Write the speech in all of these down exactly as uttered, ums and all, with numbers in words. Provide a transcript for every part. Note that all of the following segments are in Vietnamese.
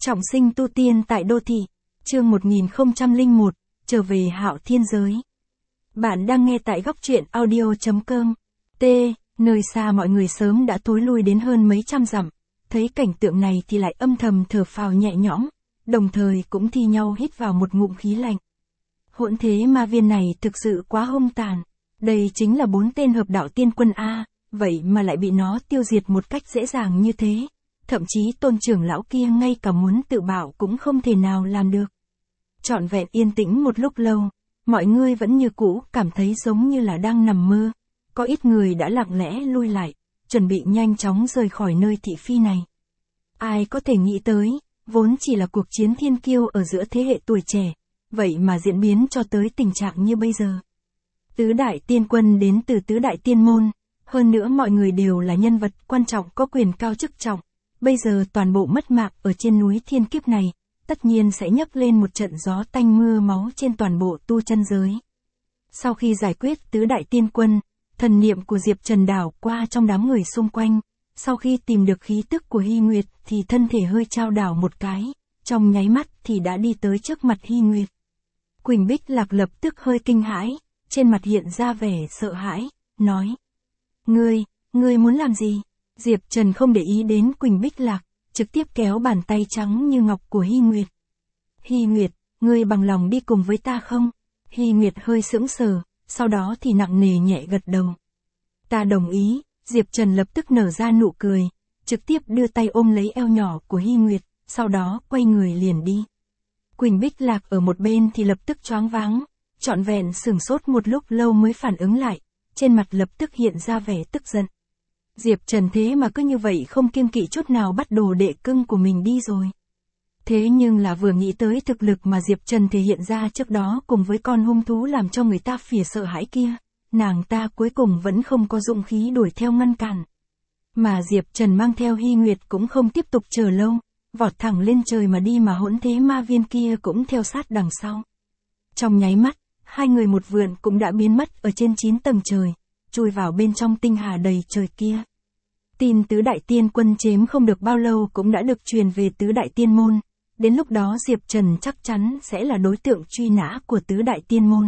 Trọng sinh tu tiên tại đô thị, chương một nghìn không trăm lẻ một, trở về Hạo Thiên giới. Bạn đang nghe tại góc truyện audio chấm com. T, nơi xa mọi người sớm đã thối lui đến hơn mấy trăm dặm, thấy cảnh tượng này thì lại âm thầm thở phào nhẹ nhõm, đồng thời cũng thi nhau hít vào một ngụm khí lạnh. Hỗn thế ma viên này thực sự quá hung tàn, đây chính là bốn tên hợp đạo tiên quân A, vậy mà lại bị nó tiêu diệt một cách dễ dàng như thế. Thậm chí tôn trưởng lão kia ngay cả muốn tự bảo cũng không thể nào làm được. Trọn vẹn yên tĩnh một lúc lâu, mọi người vẫn như cũ cảm thấy giống như là đang nằm mơ. Có ít người đã lặng lẽ lui lại, chuẩn bị nhanh chóng rời khỏi nơi thị phi này. Ai có thể nghĩ tới, vốn chỉ là cuộc chiến thiên kiêu ở giữa thế hệ tuổi trẻ, vậy mà diễn biến cho tới tình trạng như bây giờ. Tứ đại tiên quân đến từ tứ đại tiên môn, hơn nữa mọi người đều là nhân vật quan trọng có quyền cao chức trọng. Bây giờ toàn bộ mất mạng ở trên núi thiên kiếp này, tất nhiên sẽ nhấc lên một trận gió tanh mưa máu trên toàn bộ tu chân giới. Sau khi giải quyết tứ đại tiên quân, thần niệm của Diệp Trần đảo qua trong đám người xung quanh, sau khi tìm được khí tức của Hy Nguyệt thì thân thể hơi trao đảo một cái, trong nháy mắt thì đã đi tới trước mặt Hy Nguyệt. Quỳnh Bích Lạc lập tức hơi kinh hãi, trên mặt hiện ra vẻ sợ hãi, nói: Ngươi, ngươi muốn làm gì? Diệp Trần không để ý đến Quỳnh Bích Lạc, trực tiếp kéo bàn tay trắng như ngọc của Hy Nguyệt. Hy Nguyệt, ngươi bằng lòng đi cùng với ta không? Hy Nguyệt hơi sững sờ, sau đó thì nặng nề nhẹ gật đầu. Ta đồng ý. Diệp Trần lập tức nở ra nụ cười, trực tiếp đưa tay ôm lấy eo nhỏ của Hy Nguyệt, sau đó quay người liền đi. Quỳnh Bích Lạc ở một bên thì lập tức choáng váng, trọn vẹn sửng sốt một lúc lâu mới phản ứng lại, trên mặt lập tức hiện ra vẻ tức giận. Diệp Trần thế mà cứ như vậy không kiêng kỵ chút nào bắt đồ đệ cưng của mình đi rồi. Thế nhưng là vừa nghĩ tới thực lực mà Diệp Trần thể hiện ra trước đó cùng với con hung thú làm cho người ta phìa sợ hãi kia, nàng ta cuối cùng vẫn không có dũng khí đuổi theo ngăn cản. Mà Diệp Trần mang theo Hy Nguyệt cũng không tiếp tục chờ lâu, vọt thẳng lên trời mà đi mà hỗn thế ma viên kia cũng theo sát đằng sau. Trong nháy mắt, hai người một vượn cũng đã biến mất ở trên chín tầng trời, chui vào bên trong tinh hà đầy trời kia. Tin tứ đại tiên quân chém không được bao lâu cũng đã được truyền về tứ đại tiên môn, đến lúc đó Diệp Trần chắc chắn sẽ là đối tượng truy nã của tứ đại tiên môn.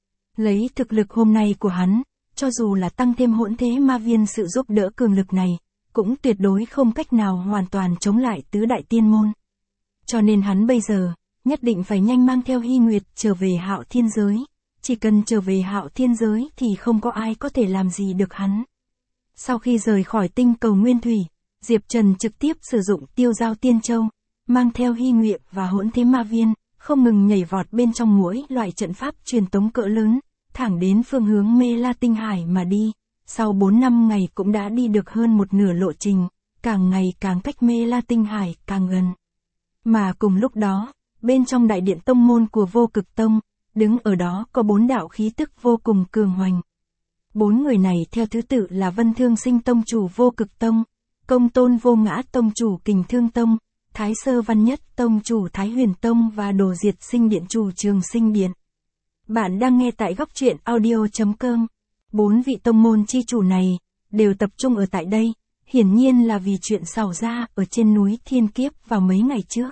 Lấy thực lực hôm nay của hắn, cho dù là tăng thêm hỗn thế ma viên sự giúp đỡ cường lực này, cũng tuyệt đối không cách nào hoàn toàn chống lại tứ đại tiên môn. Cho nên hắn bây giờ, nhất định phải nhanh mang theo Hy Nguyệt trở về Hạo Thiên giới. Chỉ cần trở về Hạo Thiên giới thì không có ai có thể làm gì được hắn. Sau khi rời khỏi tinh cầu Nguyên Thủy, Diệp Trần trực tiếp sử dụng Tiêu Giao Tiên Châu, mang theo Hy Nguyệt và hỗn thế ma viên, không ngừng nhảy vọt bên trong mỗi loại trận pháp truyền tống cỡ lớn, thẳng đến phương hướng Mê La Tinh Hải mà đi. Sau bốn năm ngày cũng đã đi được hơn một nửa lộ trình, càng ngày càng cách Mê La Tinh Hải càng gần. Mà cùng lúc đó, bên trong đại điện tông môn của Vô Cực Tông, đứng ở đó có bốn đạo khí tức vô cùng cường hoành. Bốn người này theo thứ tự là Vân Thương Sinh Tông chủ Vô Cực Tông, Công Tôn Vô Ngã Tông chủ Kình Thương Tông, Thái Sơ Văn Nhất Tông chủ Thái Huyền Tông và Đồ Diệt Sinh Điện chủ Trường Sinh Điện. Bạn đang nghe tại góc truyện audio chấm com. Bốn vị tông môn chi chủ này đều tập trung ở tại đây, hiển nhiên là vì chuyện xảy ra ở trên núi Thiên Kiếp vào mấy ngày trước.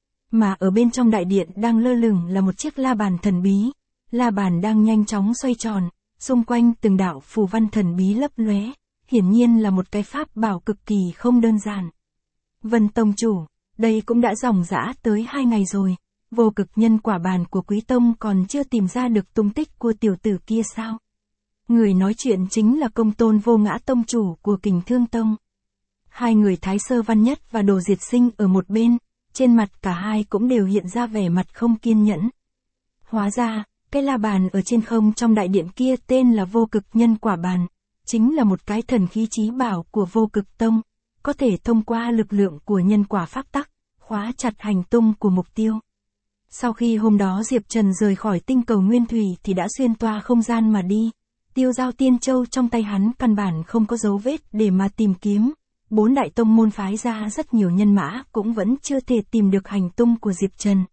Mà ở bên trong đại điện đang lơ lửng là một chiếc la bàn thần bí, la bàn đang nhanh chóng xoay tròn, xung quanh từng đạo phù văn thần bí lấp lóe, hiển nhiên là một cái pháp bảo cực kỳ không đơn giản. Vân Tông chủ, đây cũng đã dòng dã tới hai ngày rồi, vô cực nhân quả bàn của Quý Tông còn chưa tìm ra được tung tích của tiểu tử kia sao? Người nói chuyện chính là Công Tôn Vô Ngã Tông chủ của Kình Thương Tông. Hai người Thái Sơ Văn Nhất và Đồ Diệt Sinh ở một bên, trên mặt cả hai cũng đều hiện ra vẻ mặt không kiên nhẫn. Hóa ra, cái la bàn ở trên không trong đại điện kia tên là Vô Cực Nhân Quả Bàn, chính là một cái thần khí chí bảo của Vô Cực Tông, có thể thông qua lực lượng của nhân quả pháp tắc, khóa chặt hành tung của mục tiêu. Sau khi hôm đó Diệp Trần rời khỏi tinh cầu Nguyên Thủy thì đã xuyên toa không gian mà đi, Tiêu Giao Tiên Châu trong tay hắn căn bản không có dấu vết để mà tìm kiếm. Bốn đại tông môn phái ra rất nhiều nhân mã cũng vẫn chưa thể tìm được hành tung của Diệp Trần.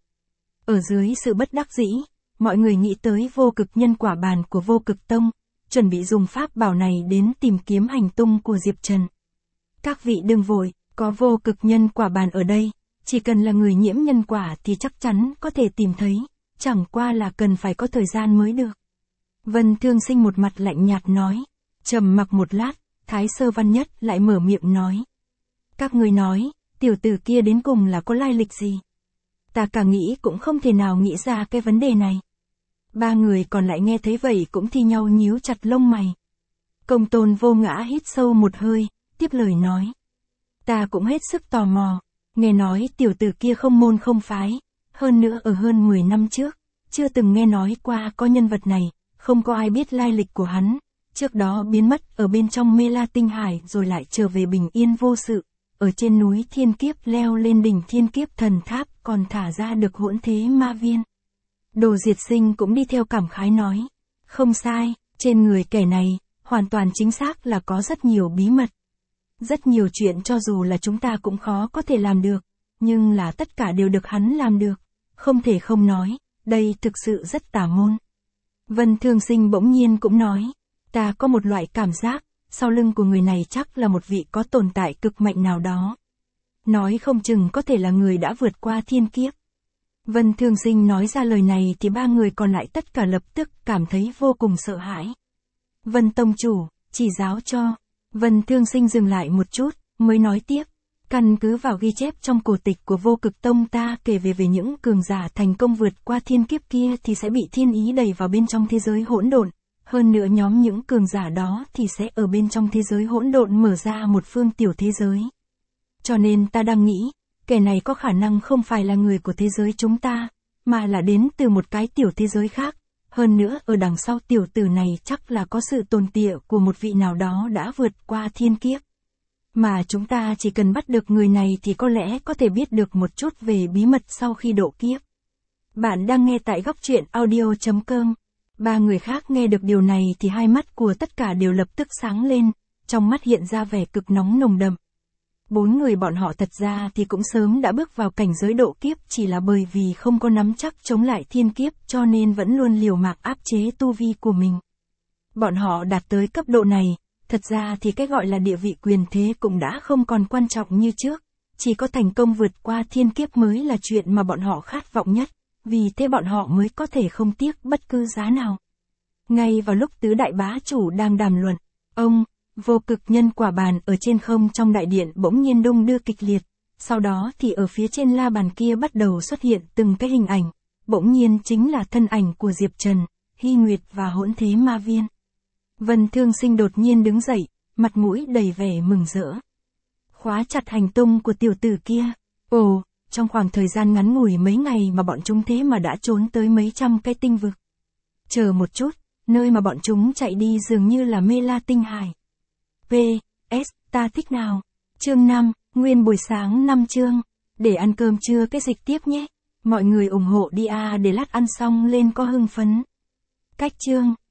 Ở dưới sự bất đắc dĩ, mọi người nghĩ tới vô cực nhân quả bàn của Vô Cực Tông, chuẩn bị dùng pháp bảo này đến tìm kiếm hành tung của Diệp Trần. Các vị đừng vội, có vô cực nhân quả bàn ở đây, Chỉ cần là người nhiễm nhân quả thì chắc chắn có thể tìm thấy, chẳng qua là cần phải có thời gian mới được. Vân Thương Sinh một mặt lạnh nhạt nói. Trầm mặc một lát, Thái Sơ Văn Nhất lại mở miệng nói. Các người nói, tiểu tử kia đến cùng là có lai lịch gì? Ta cả nghĩ cũng không thể nào nghĩ ra cái vấn đề này. Ba người còn lại nghe thấy vậy cũng thi nhau nhíu chặt lông mày. Công Tôn Vô Ngã hít sâu một hơi, tiếp lời nói. Ta cũng hết sức tò mò, nghe nói tiểu tử kia không môn không phái, hơn nữa ở hơn mười năm trước, chưa từng nghe nói qua có nhân vật này, không có ai biết lai lịch của hắn, trước đó biến mất ở bên trong Mê La Tinh Hải rồi lại trở về bình yên vô sự, ở trên núi Thiên Kiếp leo lên đỉnh Thiên Kiếp Thần Tháp còn thả ra được hỗn thế ma viên. Đồ Diệt Sinh cũng đi theo cảm khái nói, không sai, trên người kẻ này, hoàn toàn chính xác là có rất nhiều bí mật. Rất nhiều chuyện cho dù là chúng ta cũng khó có thể làm được, nhưng là tất cả đều được hắn làm được, không thể không nói, đây thực sự rất tà môn. Vân Thương Sinh bỗng nhiên cũng nói, ta có một loại cảm giác, sau lưng của người này chắc là một vị có tồn tại cực mạnh nào đó. Nói không chừng có thể là người đã vượt qua thiên kiếp. Vân Thương Sinh nói ra lời này thì ba người còn lại tất cả lập tức cảm thấy vô cùng sợ hãi. Vân Tông Chủ, chỉ giáo cho. Vân Thương Sinh dừng lại một chút, mới nói tiếp. Căn cứ vào ghi chép trong cổ tịch của Vô Cực Tông ta kể về về những cường giả thành công vượt qua thiên kiếp kia thì sẽ bị thiên ý đẩy vào bên trong thế giới hỗn độn. Hơn nữa nhóm những cường giả đó thì sẽ ở bên trong thế giới hỗn độn mở ra một phương tiểu thế giới. Cho nên ta đang nghĩ, kẻ này có khả năng không phải là người của thế giới chúng ta, mà là đến từ một cái tiểu thế giới khác. Hơn nữa ở đằng sau tiểu tử này chắc là có sự tồn tại của một vị nào đó đã vượt qua thiên kiếp. Mà chúng ta chỉ cần bắt được người này thì có lẽ có thể biết được một chút về bí mật sau khi độ kiếp. Bạn đang nghe tại góc truyện audio chấm com. Ba người khác nghe được điều này thì hai mắt của tất cả đều lập tức sáng lên, trong mắt hiện ra vẻ cực nóng nồng đậm. Bốn người bọn họ thật ra thì cũng sớm đã bước vào cảnh giới độ kiếp, chỉ là bởi vì không có nắm chắc chống lại thiên kiếp cho nên vẫn luôn liều mạng áp chế tu vi của mình. Bọn họ đạt tới cấp độ này, thật ra thì cái gọi là địa vị quyền thế cũng đã không còn quan trọng như trước, chỉ có thành công vượt qua thiên kiếp mới là chuyện mà bọn họ khát vọng nhất, vì thế bọn họ mới có thể không tiếc bất cứ giá nào. Ngay vào lúc tứ đại bá chủ đang đàm luận, ông, Vô Cực Nhân Quả Bàn ở trên không trong đại điện bỗng nhiên đung đưa kịch liệt, sau đó thì ở phía trên la bàn kia bắt đầu xuất hiện từng cái hình ảnh, bỗng nhiên chính là thân ảnh của Diệp Trần, Hy Nguyệt và hỗn thế ma viên. Vân Thương Sinh đột nhiên đứng dậy, mặt mũi đầy vẻ mừng rỡ. Khóa chặt hành tung của tiểu tử kia. Ồ, trong khoảng thời gian ngắn ngủi mấy ngày mà bọn chúng thế mà đã trốn tới mấy trăm cái tinh vực. Chờ một chút, nơi mà bọn chúng chạy đi dường như là Mê La Tinh Hải. P S ta thích nào. Chương năm, nguyên buổi sáng năm chương. Để ăn cơm trưa cái dịch tiếp nhé. Mọi người ủng hộ đi à để lát ăn xong lên có hưng phấn. Cách chương.